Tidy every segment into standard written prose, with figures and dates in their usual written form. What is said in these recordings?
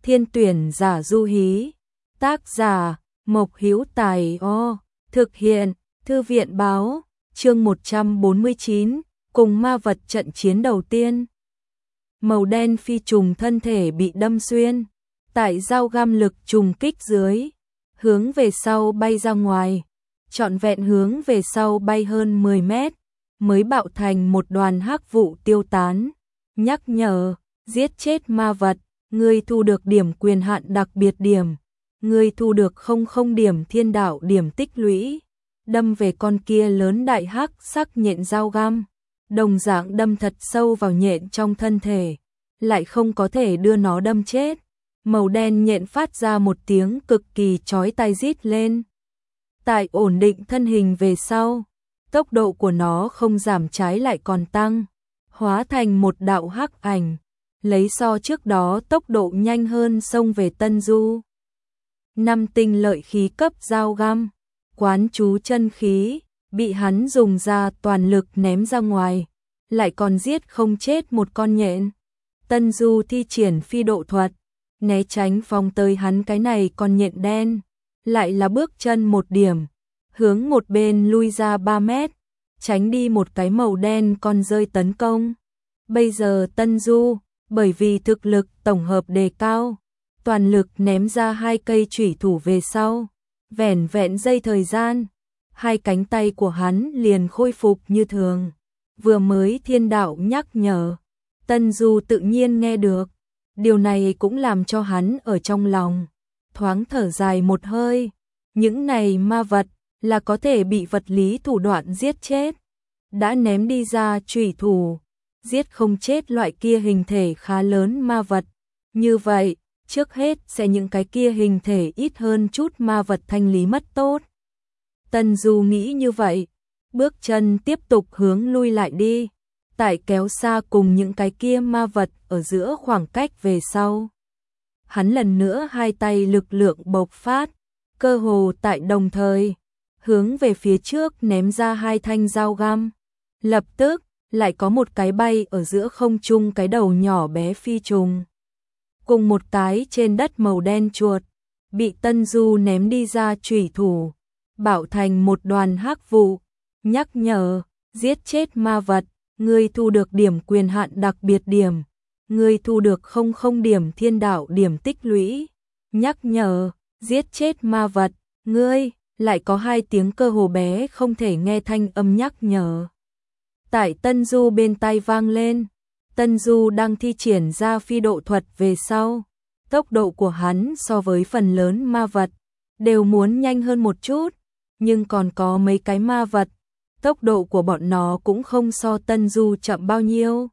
Thiên tuyển giả du hí. Tác giả Mộc Hữu Tài. Thực hiện Thư viện báo. Chương 149, cùng ma vật trận chiến đầu tiên. Màu đen phi trùng thân thể bị đâm xuyên, tại dao găm lực trùng kích dưới, hướng về sau bay ra ngoài, trọn vẹn hướng về sau bay hơn 10 mét, mới bạo thành một đoàn hắc vụ tiêu tán. Nhắc nhở, giết chết ma vật, ngươi thu được điểm quyền hạn đặc biệt điểm, ngươi thu được 00 điểm thiên đạo điểm tích lũy. Đâm về con kia lớn đại hắc sắc nhện dao găm, đồng dạng đâm thật sâu vào nhện trong thân thể, lại không có thể đưa nó đâm chết. Màu đen nhện phát ra một tiếng cực kỳ chói tai rít lên. Tại ổn định thân hình về sau, tốc độ của nó không giảm trái lại còn tăng, hóa thành một đạo hắc ảnh, lấy so trước đó tốc độ nhanh hơn xông về Tân Du. 5 tinh lợi khí cấp dao găm, quán chú chân khí, bị hắn dùng ra toàn lực ném ra ngoài, lại còn giết không chết một con nhện. Tân Du thi triển phi độ thuật, né tránh phong tới hắn cái này con nhện đen, lại là bước chân một điểm, hướng một bên lui ra 3 mét, tránh đi một cái màu đen con rơi tấn công. Bây giờ Tân Du, bởi vì thực lực tổng hợp đề cao, toàn lực ném ra 2 cây chủy thủ về sau, vẻn vẹn giây thời gian, 2 cánh tay của hắn liền khôi phục như thường. Vừa mới thiên đạo nhắc nhở, Tân Du tự nhiên nghe được, điều này cũng làm cho hắn ở trong lòng thoáng thở dài một hơi. Những này ma vật là có thể bị vật lý thủ đoạn giết chết, đã ném đi ra chủy thủ, giết không chết loại kia hình thể khá lớn ma vật. Như vậy, trước hết sẽ những cái kia hình thể ít hơn chút ma vật thanh lý mất tốt. Tân Du nghĩ như vậy, bước chân tiếp tục hướng lui lại đi, tại kéo xa cùng những cái kia ma vật ở giữa khoảng cách về sau. Hắn lần nữa 2 tay lực lượng bộc phát, cơ hồ tại đồng thời, hướng về phía trước ném ra 2 thanh dao găm. Lập tức, lại có một cái bay ở giữa không trung cái đầu nhỏ bé phi trùng, cùng một cái trên đất màu đen chuột, bị Tân Du ném đi ra chủy thủ, bạo thành một đoàn hắc vụ. Nhắc nhở, giết chết ma vật, ngươi thu được điểm quyền hạn đặc biệt điểm, ngươi thu được 00 điểm thiên đạo điểm tích lũy. Nhắc nhở, giết chết ma vật, ngươi, lại có 2 tiếng cơ hồ bé không thể nghe thanh âm nhắc nhở tại Tân Du bên tai vang lên. Tân Du đang thi triển ra phi độ thuật về sau, tốc độ của hắn so với phần lớn ma vật đều muốn nhanh hơn một chút, nhưng còn có mấy cái ma vật, tốc độ của bọn nó cũng không so Tân Du chậm bao nhiêu.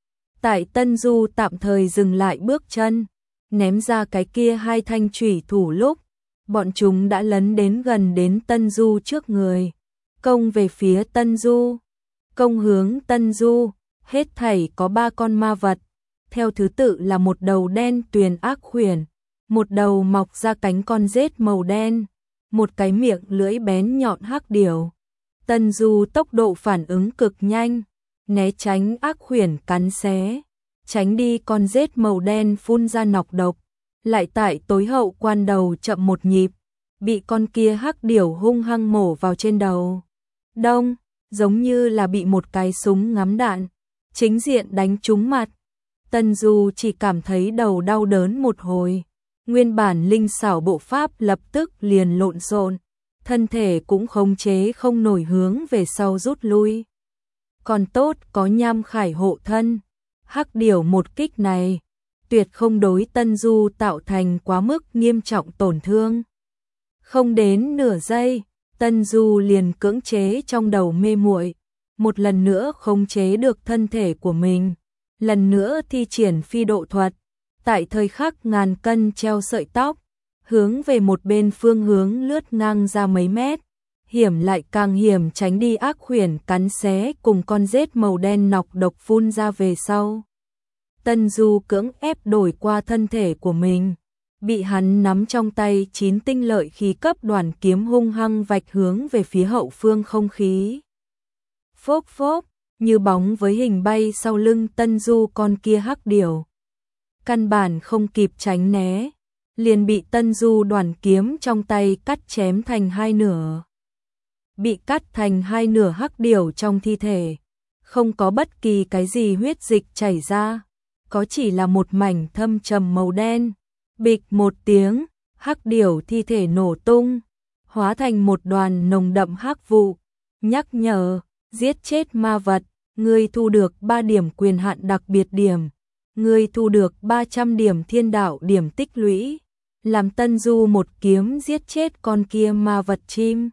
Tại Tân Du tạm thời dừng lại bước chân, ném ra cái kia 2 thanh chủy thủ lúc, bọn chúng đã lấn đến gần đến Tân Du trước người, công về phía Tân Du. Công hướng Tân Du, hết thảy có 3 con ma vật, theo thứ tự là một đầu đen tuyền ác khuyển, một đầu mọc ra cánh con rết màu đen, một cái miệng lưỡi bén nhọn hắc điểu. Tân Du tốc độ phản ứng cực nhanh, né tránh ác khuyển cắn xé, tránh đi con rết màu đen phun ra nọc độc, lại tại tối hậu quan đầu chậm một nhịp, bị con kia hắc điểu hung hăng mổ vào trên đầu. Đông, giống như là bị một cái súng ngắm đạn chính diện đánh trúng mặt. Tân Du chỉ cảm thấy đầu đau đớn một hồi, nguyên bản linh xảo bộ pháp lập tức liền lộn xộn, thân thể cũng khống chế không nổi hướng về sau rút lui. Còn tốt có Nham Khải hộ thân, hắc điểu một kích này tuyệt không đối Tân Du tạo thành quá mức nghiêm trọng tổn thương. Không đến nửa giây, Tân Du liền cưỡng chế trong đầu mê muội, một lần nữa khống chế được thân thể của mình, lần nữa thi triển phi độ thuật, tại thời khắc ngàn cân treo sợi tóc, hướng về một bên phương hướng lướt ngang ra mấy mét, hiểm lại càng hiểm tránh đi ác khuyển cắn xé cùng con rết màu đen nọc độc phun ra về sau. Tân Du cưỡng ép đổi qua thân thể của mình, bị hắn nắm trong tay 9 tinh lợi khí cấp đoàn kiếm hung hăng vạch hướng về phía hậu phương không khí. Phốc phốc, như bóng với hình bay sau lưng Tân Du con kia hắc điểu. căn bản không kịp tránh né, liền bị Tân Du đoàn kiếm trong tay cắt chém thành hai nửa. Bị cắt thành hai nửa hắc điểu trong thi thể, không có bất kỳ cái gì huyết dịch chảy ra, có chỉ là một mảnh thâm trầm màu đen. Bịch một tiếng, hắc điểu thi thể nổ tung, hóa thành một đoàn nồng đậm hắc vụ. Nhắc nhở, giết chết ma vật, ngươi thu được 3 điểm quyền hạn đặc biệt điểm, ngươi thu được 300 điểm thiên đạo điểm tích lũy. Làm Tân Du một kiếm giết chết con kia ma vật chim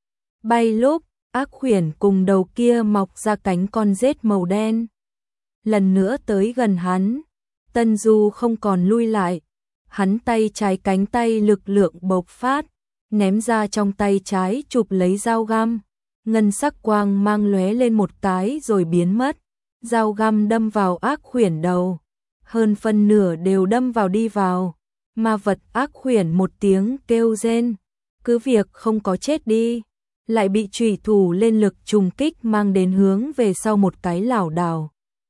bay lúc, ác khuyển cùng đầu kia mọc ra cánh con rết màu đen. Lần nữa tới gần hắn, Tân Du không còn lui lại, hắn tay trái cánh tay lực lượng bộc phát, ném ra trong tay trái chụp lấy dao găm, ngân sắc quang mang lóe lên một cái rồi biến mất, dao găm đâm vào ác khuyển đầu, hơn phân nửa đều đâm vào đi vào. Ma vật ác khuyển một tiếng kêu rên, cứ việc không có chết đi, lại bị chủy thủ lên lực trùng kích mang đến hướng về sau một cái lảo đảo.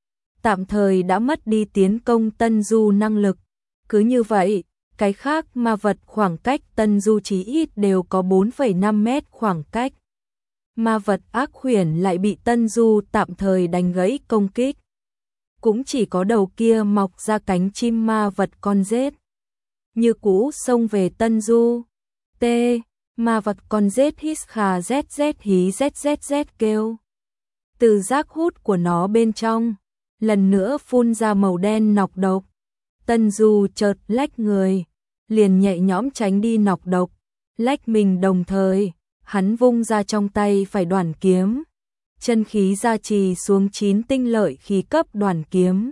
Tạm thời đã mất đi tiến công Tân Du năng lực. Cứ như vậy, cái khác ma vật khoảng cách Tân Du chí ít đều có 4,5 mét khoảng cách. Ma vật ác khuyển lại bị Tân Du tạm thời đánh gãy công kích. Cũng chỉ có đầu kia mọc ra cánh chim ma vật con rết. Như cũ xông về Tân Du. T. Ma vật con rết hít khà zz hí zzz kêu. Từ rác hút của nó bên trong, lần nữa phun ra màu đen nọc độc. Tân Du chợt lách người, liền nhẹ nhõm tránh đi nọc độc, lách mình đồng thời, hắn vung ra trong tay phải đoàn kiếm. Chân khí gia trì xuống 9 tinh lợi khí cấp đoàn kiếm.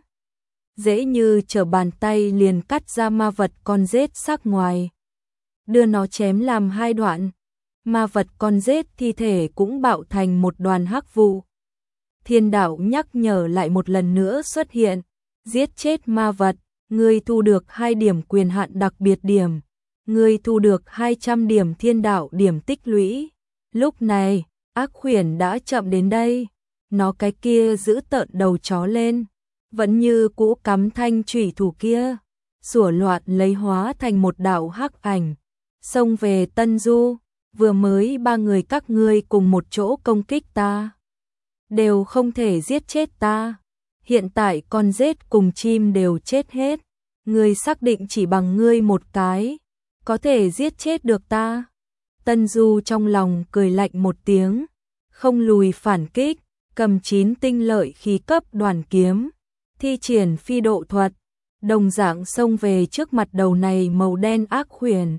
Dễ như trở bàn tay liền cắt ra ma vật con rết sắc ngoài, đưa nó chém làm hai đoạn. Ma vật con rết thi thể cũng bạo thành một đoàn hắc vụ. Thiên đạo nhắc nhở lại một lần nữa xuất hiện, giết chết ma vật, ngươi thu được 2 điểm quyền hạn đặc biệt điểm, ngươi thu được 200 điểm thiên đạo điểm tích lũy. Lúc này, ác khuyển đã chậm đến đây, nó cái kia giữ tợn đầu chó lên, vẫn như cũ cắm thanh chủy thủ kia, sủa loạn lấy hóa thành một đạo hắc ảnh, xông về Tân Du. Vừa mới 3 người các ngươi cùng một chỗ công kích ta, đều không thể giết chết ta. Hiện tại con rết cùng chim đều chết hết, ngươi xác định chỉ bằng ngươi một cái có thể giết chết được ta? Tân Du trong lòng cười lạnh một tiếng, không lùi phản kích, cầm 9 tinh lợi khí cấp đoàn kiếm, thi triển phi độ thuật, đồng dạng xông về trước mặt đầu này màu đen ác khuyển.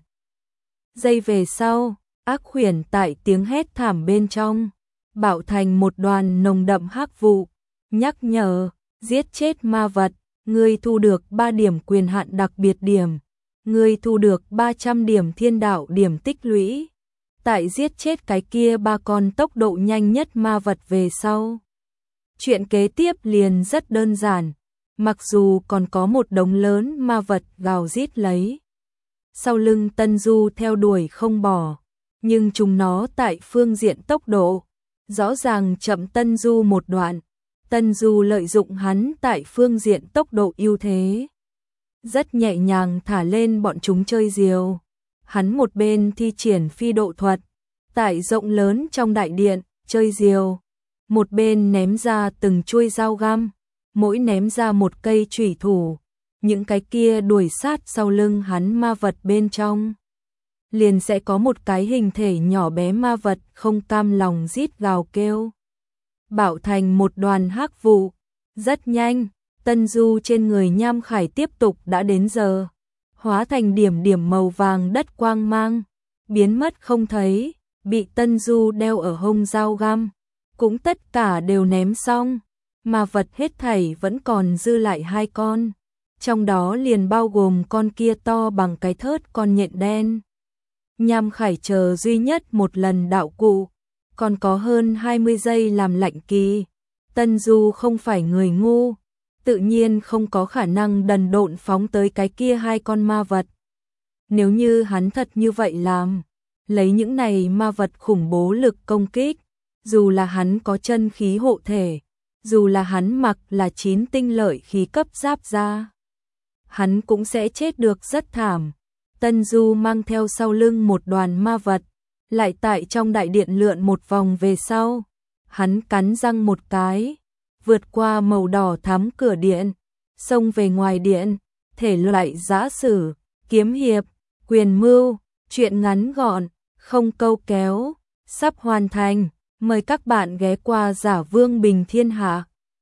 Giây về sau, ác khuyển tại tiếng hét thảm bên trong, bạo thành một đoàn nồng đậm hắc vụ. Nhắc nhở, giết chết ma vật, ngươi thu được 3 điểm quyền hạn đặc biệt điểm, ngươi thu được 300 điểm thiên đạo điểm tích lũy. Tại giết chết cái kia 3 con tốc độ nhanh nhất ma vật về sau, chuyện kế tiếp liền rất đơn giản, mặc dù còn có một đống lớn ma vật gào rít lấy sau lưng Tân Du theo đuổi không bỏ, nhưng chúng nó tại phương diện tốc độ rõ ràng chậm Tân Du một đoạn. Tân Du lợi dụng hắn tại phương diện tốc độ ưu thế, rất nhẹ nhàng thả lên bọn chúng chơi diều. Hắn một bên thi triển phi độ thuật, tại rộng lớn trong đại điện chơi diều, một bên ném ra từng chuôi dao găm, mỗi ném ra một cây chủy thủ, những cái kia đuổi sát sau lưng hắn ma vật bên trong, liền sẽ có một cái hình thể nhỏ bé ma vật không cam lòng rít gào kêu, bạo thành một đoàn hắc vụ. Rất nhanh, Tân Du trên người Nham Khải tiếp tục đã đến giờ, hóa thành điểm điểm màu vàng đất quang mang, biến mất không thấy, bị Tân Du đeo ở hông dao găm, cũng tất cả đều ném xong, mà vật hết thảy vẫn còn dư lại 2 con, trong đó liền bao gồm con kia to bằng cái thớt con nhện đen. Nham Khải chờ duy nhất một lần đạo cụ, còn có hơn 20 giây làm lạnh kỳ. Tân Du không phải người ngu, tự nhiên không có khả năng đần độn phóng tới cái kia 2 con ma vật. Nếu như hắn thật như vậy làm, lấy những này ma vật khủng bố lực công kích, dù là hắn có chân khí hộ thể, dù là hắn mặc là 9 tinh lợi khí cấp giáp ra, hắn cũng sẽ chết được rất thảm. Tân Du mang theo sau lưng một đoàn ma vật, lại tại trong đại điện lượn một vòng về sau. Hắn cắn răng một cái, vượt qua màu đỏ thắm cửa điện, xông về ngoài điện, thể loại giã sử, kiếm hiệp, quyền mưu, truyện ngắn gọn, không câu kéo, sắp hoàn thành. Mời các bạn ghé qua Giả Vương Bình Thiên Hạ.